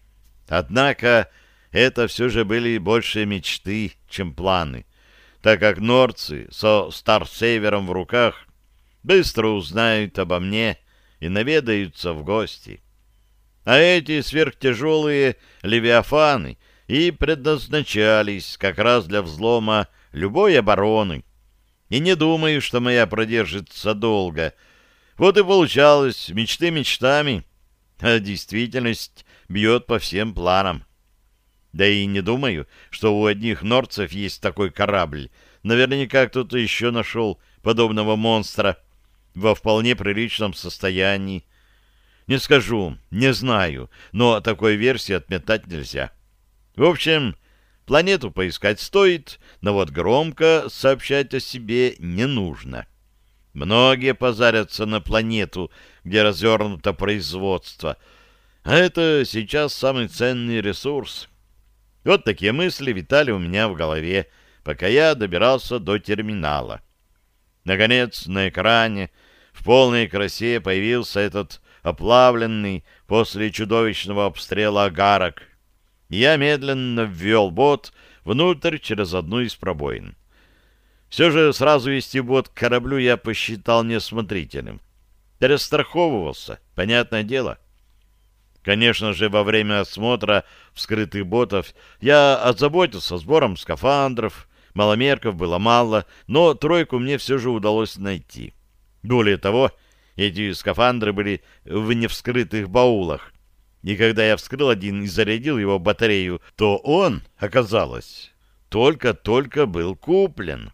Однако это все же были больше мечты, чем планы, так как нордцы со Старсейвером в руках быстро узнают обо мне и наведаются в гости. А эти сверхтяжелые левиафаны и предназначались как раз для взлома любой обороны. И не думаю, что моя продержится долго. Вот и получалось, мечты мечтами, а действительность бьет по всем планам. Да и не думаю, что у одних нордцев есть такой корабль. Наверняка кто-то еще нашел подобного монстра во вполне приличном состоянии. Не скажу, не знаю, но такой версии отметать нельзя. В общем, планету поискать стоит, но вот громко сообщать о себе не нужно. Многие позарятся на планету, где развернуто производство, а это сейчас самый ценный ресурс. Вот такие мысли витали у меня в голове, пока я добирался до терминала. Наконец, на экране в полной красе появился этот оплавленный после чудовищного обстрела агарок. Я медленно ввел бот внутрь через одну из пробоин. Все же сразу вести бот к кораблю я посчитал неосмотрительным. Перестраховывался, понятное дело. Конечно же, во время осмотра вскрытых ботов я озаботился сбором скафандров. Маломерков было мало, но тройку мне все же удалось найти. Более того, эти скафандры были в невскрытых баулах. И когда я вскрыл один и зарядил его батарею, то он, оказалось, только-только был куплен.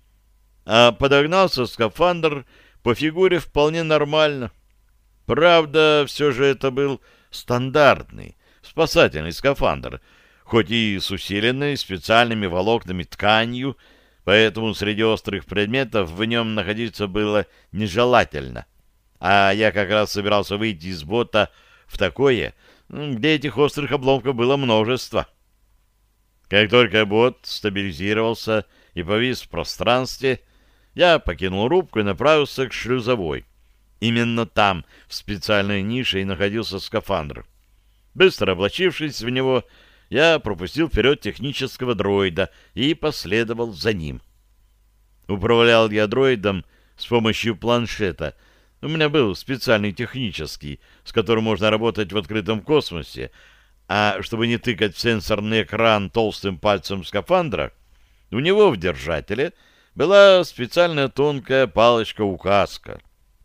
А подогнался скафандр по фигуре вполне нормально. Правда, все же это был стандартный спасательный скафандр, хоть и с усиленной специальными волокнами тканью, поэтому среди острых предметов в нем находиться было нежелательно. А я как раз собирался выйти из бота в такое, где этих острых обломков было множество. Как только бот стабилизировался и повис в пространстве, я покинул рубку и направился к шлюзовой. Именно там, в специальной нише, и находился скафандр. Быстро облачившись в него, я пропустил вперед технического дроида и последовал за ним. Управлял я дроидом с помощью планшета. У меня был специальный технический, с которым можно работать в открытом космосе, а чтобы не тыкать в сенсорный экран толстым пальцем скафандра, у него в держателе была специальная тонкая палочка-указка.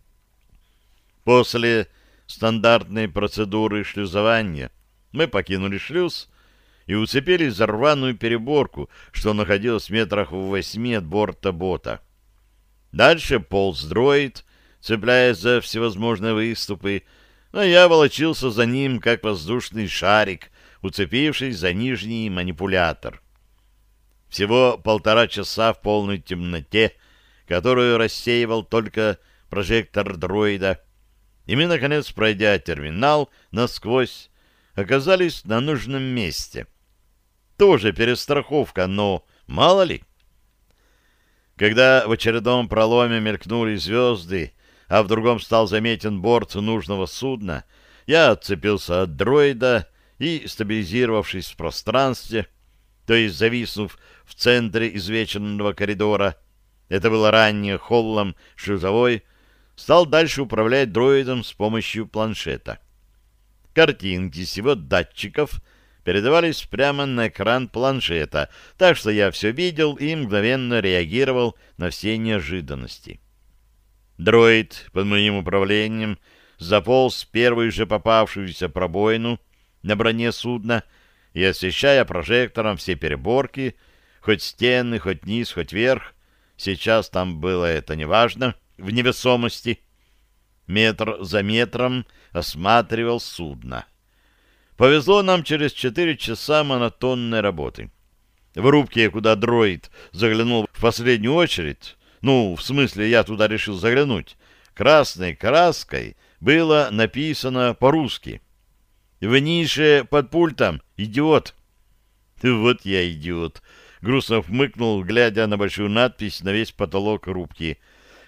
После стандартной процедуры шлюзования мы покинули шлюз и уцепились за рваную переборку, что находилась в метрах в восьми от борта бота. Дальше полз дроид, цепляясь за всевозможные выступы, а я волочился за ним, как воздушный шарик, уцепившись за нижний манипулятор. Всего полтора часа в полной темноте, которую рассеивал только прожектор дроида, и мы, наконец, пройдя терминал насквозь, оказались на нужном месте. Тоже перестраховка, но мало ли. Когда в очередном проломе мелькнули звезды, а в другом стал заметен борт нужного судна, я отцепился от дроида и, стабилизировавшись в пространстве, то есть зависнув в центре извеченного коридора, это было ранее холлом шлюзовой, стал дальше управлять дроидом с помощью планшета. Картинки с его датчиков передавались прямо на экран планшета, так что я все видел и мгновенно реагировал на все неожиданности. Дроид под моим управлением заполз в первую же попавшуюся пробоину на броне судна и, освещая прожектором все переборки, хоть стены, хоть низ, хоть верх, сейчас там было это неважно, в невесомости, метр за метром осматривал судно. Повезло нам через четыре часа монотонной работы. В рубке, куда дроид заглянул в последнюю очередь, ну, в смысле, я туда решил заглянуть, красной краской было написано по-русски: «В нише под пультом, идиот». Вот я идиот. Грустно хмыкнул, глядя на большую надпись на весь потолок рубки.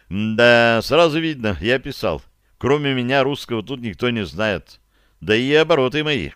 Да, сразу видно, я писал. Кроме меня русского тут никто не знает. Да и обороты мои.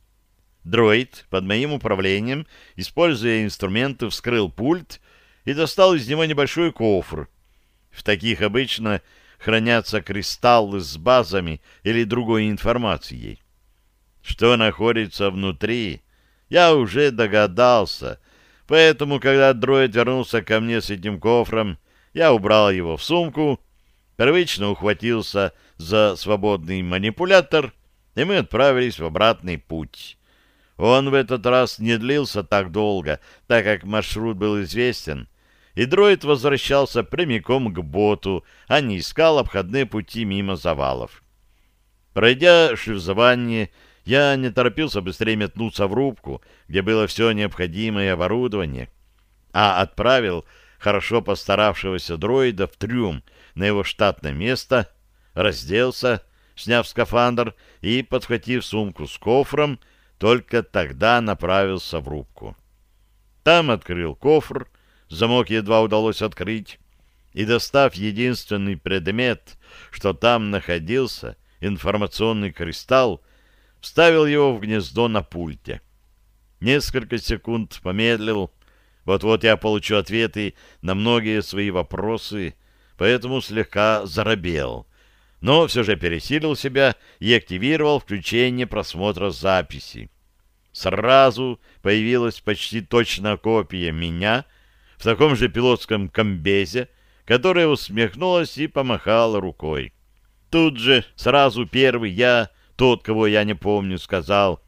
Дроид под моим управлением, используя инструменты, вскрыл пульт и достал из него небольшой кофр. В таких обычно хранятся кристаллы с базами или другой информацией. Что находится внутри, я уже догадался, поэтому, когда дроид вернулся ко мне с этим кофром, я убрал его в сумку, первично ухватился за свободный манипулятор, и мы отправились в обратный путь. Он в этот раз не длился так долго, так как маршрут был известен, и дроид возвращался прямиком к боту, а не искал обходные пути мимо завалов. Пройдя шлюзование, я не торопился быстрее метнуться в рубку, где было все необходимое оборудование, а отправил хорошо постаравшегося дроида в трюм на его штатное место, разделся, сняв скафандр и, подхватив сумку с кофром, только тогда направился в рубку. Там открыл кофр, замок едва удалось открыть, и, достав единственный предмет, что там находился, информационный кристалл, вставил его в гнездо на пульте. Несколько секунд помедлил. Вот-вот я получу ответы на многие свои вопросы, поэтому слегка заробел. Но все же пересилил себя и активировал включение просмотра записи. Сразу появилась почти точная копия меня в таком же пилотском комбезе, которая усмехнулась и помахала рукой. Тут же сразу первый я, тот, кого я не помню, сказал: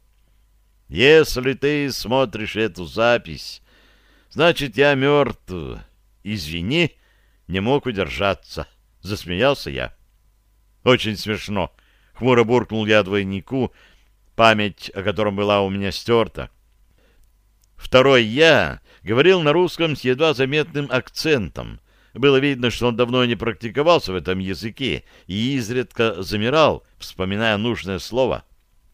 «Если ты смотришь эту запись, значит, я мертв. Извини, не мог удержаться». Засмеялся я. «Очень смешно», — хмуро буркнул я двойнику, память о котором была у меня стерта. Второй «я» говорил на русском с едва заметным акцентом. Было видно, что он давно не практиковался в этом языке и изредка замирал, вспоминая нужное слово.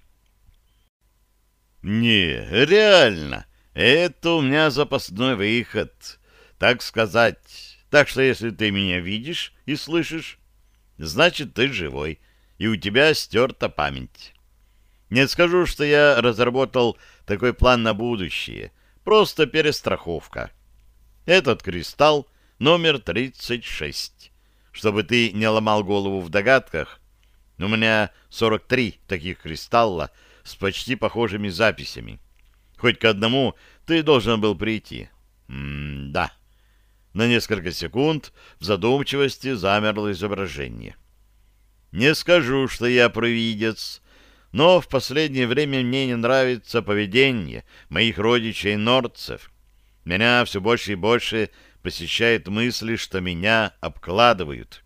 «Не, реально, это у меня запасной выход, так сказать. Так что если ты меня видишь и слышишь, значит, ты живой, и у тебя стерта память. Не скажу, что я разработал такой план на будущее, просто перестраховка. Этот кристалл номер тридцать шесть. Чтобы ты не ломал голову в догадках, у меня сорок три таких кристалла с почти похожими записями. Хоть к одному ты должен был прийти. М-да. На несколько секунд в задумчивости замерло изображение. Не скажу, что я провидец, но в последнее время мне не нравится поведение моих родичей-нордцев. Меня все больше и больше посещают мысли, что меня обкладывают.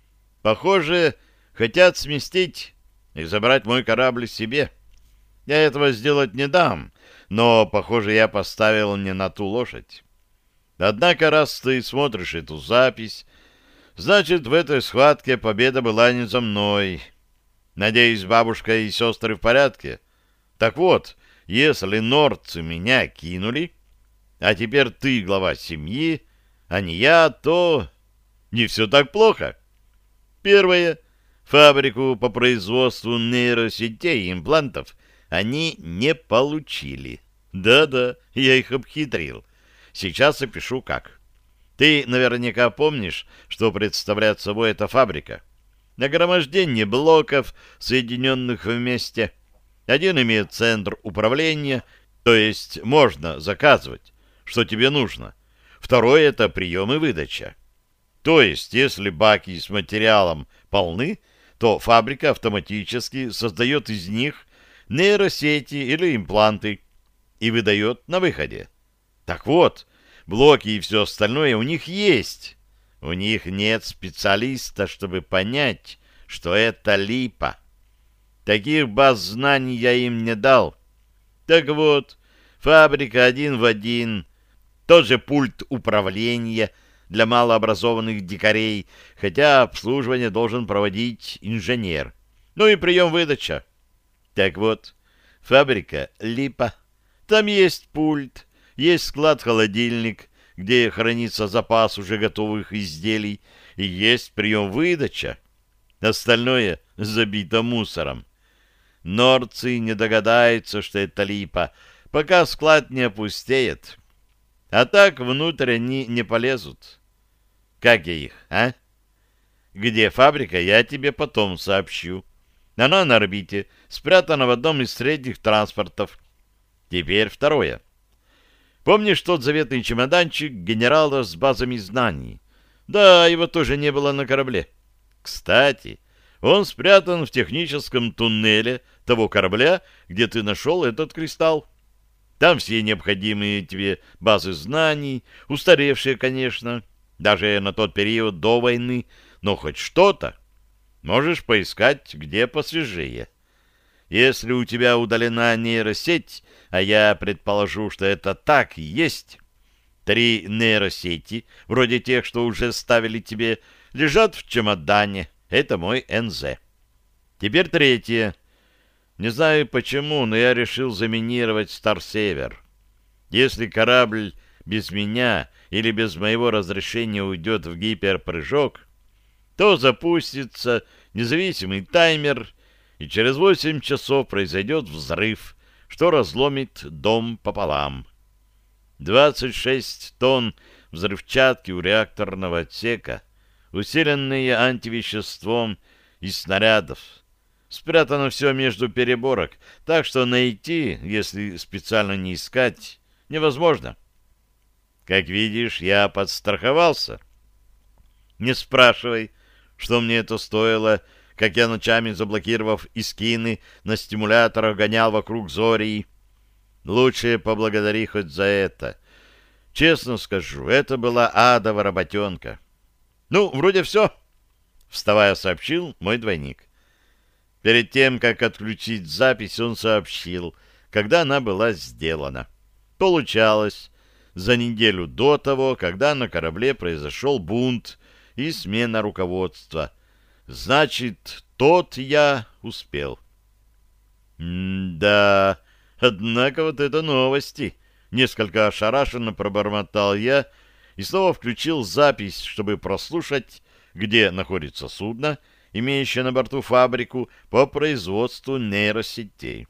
Похоже, хотят сместить и забрать мой корабль себе. Я этого сделать не дам, но, похоже, я поставил не на ту лошадь. Однако, раз ты смотришь эту запись, значит, в этой схватке победа была не за мной. Надеюсь, бабушка и сестры в порядке? Так вот, если нордцы меня кинули, а теперь ты глава семьи, а не я, то не все так плохо. Первое. Фабрику по производству нейросетей и имплантов они не получили. Да-да, я их обхитрил. Сейчас опишу как. Ты наверняка помнишь, что представляет собой эта фабрика. Нагромождение блоков, соединенных вместе. Один имеет центр управления, то есть можно заказывать, что тебе нужно. Второй — это прием и выдача. То есть, если баки с материалом полны, то фабрика автоматически создает из них нейросети или импланты и выдает на выходе. Так вот, блоки и все остальное у них есть. У них нет специалиста, чтобы понять, что это липа. Таких баз знаний я им не дал. Так вот, фабрика один в один, тот же пульт управления для малообразованных дикарей, хотя обслуживание должен проводить инженер. Ну и прием-выдача. Так вот, фабрика липа. Там есть пульт, есть склад-холодильник, где хранится запас уже готовых изделий, и есть прием-выдача. Остальное забито мусором. Норцы не догадаются, что это липа, пока склад не опустеет. А так внутрь они не полезут. Как я их, а? Где фабрика, я тебе потом сообщу. Она на орбите, спрятана в одном из средних транспортов. Теперь второе. Помнишь тот заветный чемоданчик генерала с базами знаний? Да, его тоже не было на корабле. Кстати, он спрятан в техническом туннеле того корабля, где ты нашел этот кристалл. Там все необходимые тебе базы знаний, устаревшие, конечно, даже на тот период до войны, но хоть что-то. Можешь поискать, где посвежее. Если у тебя удалена нейросеть, а я предположу, что это так и есть, три нейросети, вроде тех, что уже ставили тебе, лежат в чемодане. Это мой эн зэ. Теперь третье. Не знаю почему, но я решил заминировать Старсевер. Если корабль без меня или без моего разрешения уйдет в гиперпрыжок, то запустится независимый таймер, и через восемь часов произойдет взрыв, что разломит дом пополам. двадцать шесть тонн взрывчатки у реакторного отсека, усиленные антивеществом из снарядов. Спрятано все между переборок, так что найти, если специально не искать, невозможно. Как видишь, я подстраховался. Не спрашивай, что мне это стоило, как я ночами, заблокировав искины, на стимуляторах гонял вокруг Зории. Лучше поблагодари хоть за это. Честно скажу, это была адова работенка. Ну, вроде все, вставая, сообщил мой двойник. Перед тем, как отключить запись, он сообщил, когда она была сделана. Получалось, за неделю до того, когда на корабле произошел бунт и смена руководства. Значит, тот я успел. М-да, однако вот это новости. Несколько ошарашенно пробормотал я и снова включил запись, чтобы прослушать, где находится судно, имеющее на борту фабрику по производству нейросетей.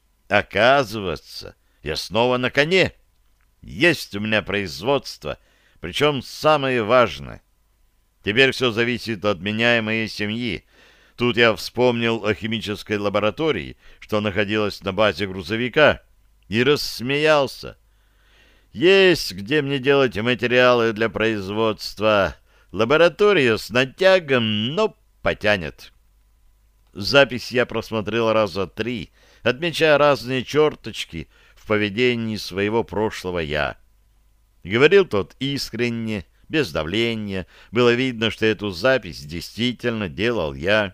Оказывается, я снова на коне. Есть у меня производство, причем самое важное. Теперь все зависит от меня и моей семьи. Тут я вспомнил о химической лаборатории, что находилась на базе грузовика, и рассмеялся. Есть где мне делать материалы для производства. Лаборатория с натягом, но потянет. Запись я просмотрел раза три, отмечая разные черточки в поведении своего прошлого «я». Говорил тот искренне, без давления. Было видно, что эту запись действительно делал я.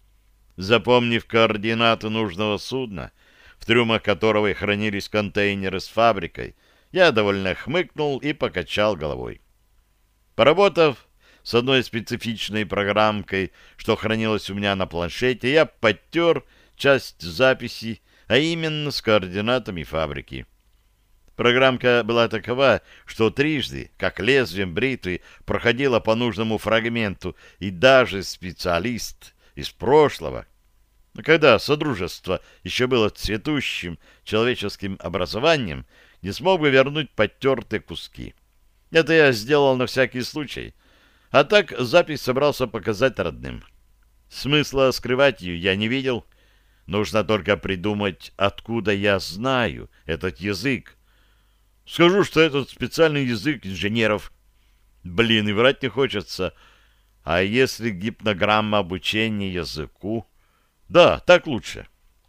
Запомнив координаты нужного судна, в трюмах которого хранились контейнеры с фабрикой, я довольно хмыкнул и покачал головой. Поработав с одной специфичной программкой, что хранилась у меня на планшете, я подтер часть записи, а именно с координатами фабрики. Программка была такова, что трижды, как лезвием бритвы, проходила по нужному фрагменту, и даже специалист из прошлого, когда Содружество еще было цветущим человеческим образованием, не смог бы вернуть подтертые куски. Это я сделал на всякий случай, а так запись собрался показать родным. Смысла скрывать ее я не видел. Нужно только придумать, откуда я знаю этот язык. Скажу, что этот специальный язык инженеров. Блин, и врать не хочется. А если гипнограмма обучения языку? Да, так лучше.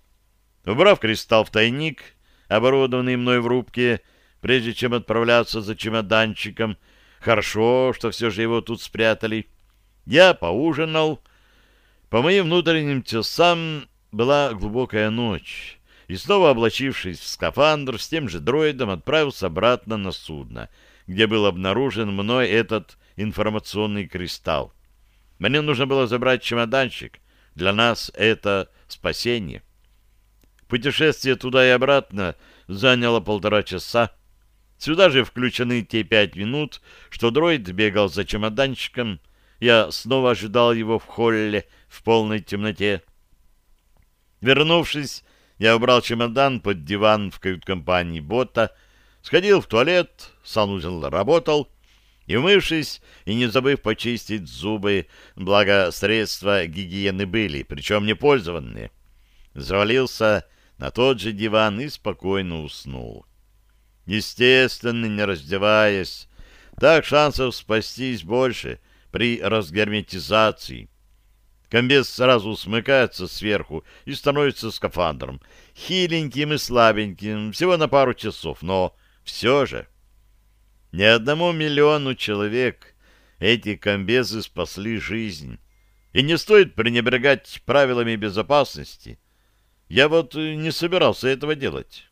Убрав кристалл в тайник, оборудованный мной в рубке, прежде чем отправляться за чемоданчиком, хорошо, что все же его тут спрятали, я поужинал. По моим внутренним часам была глубокая ночь, и снова облачившись в скафандр, с тем же дроидом отправился обратно на судно, где был обнаружен мной этот информационный кристалл. Мне нужно было забрать чемоданчик. Для нас это спасение. Путешествие туда и обратно заняло полтора часа. Сюда же включены те пять минут, что дроид бегал за чемоданчиком. Я снова ожидал его в холле в полной темноте. Вернувшись, я убрал чемодан под диван в кают-компании бота, сходил в туалет, санузел работал, и, умывшись и не забыв почистить зубы, благо средства гигиены были, причем не пользованные, завалился на тот же диван и спокойно уснул. Естественно, не раздеваясь, так шансов спастись больше при разгерметизации. Комбез сразу смыкается сверху и становится скафандром. Хиленьким и слабеньким, всего на пару часов, но все же. Ни одному миллиону человек эти комбезы спасли жизнь. И не стоит пренебрегать правилами безопасности. Я вот не собирался этого делать.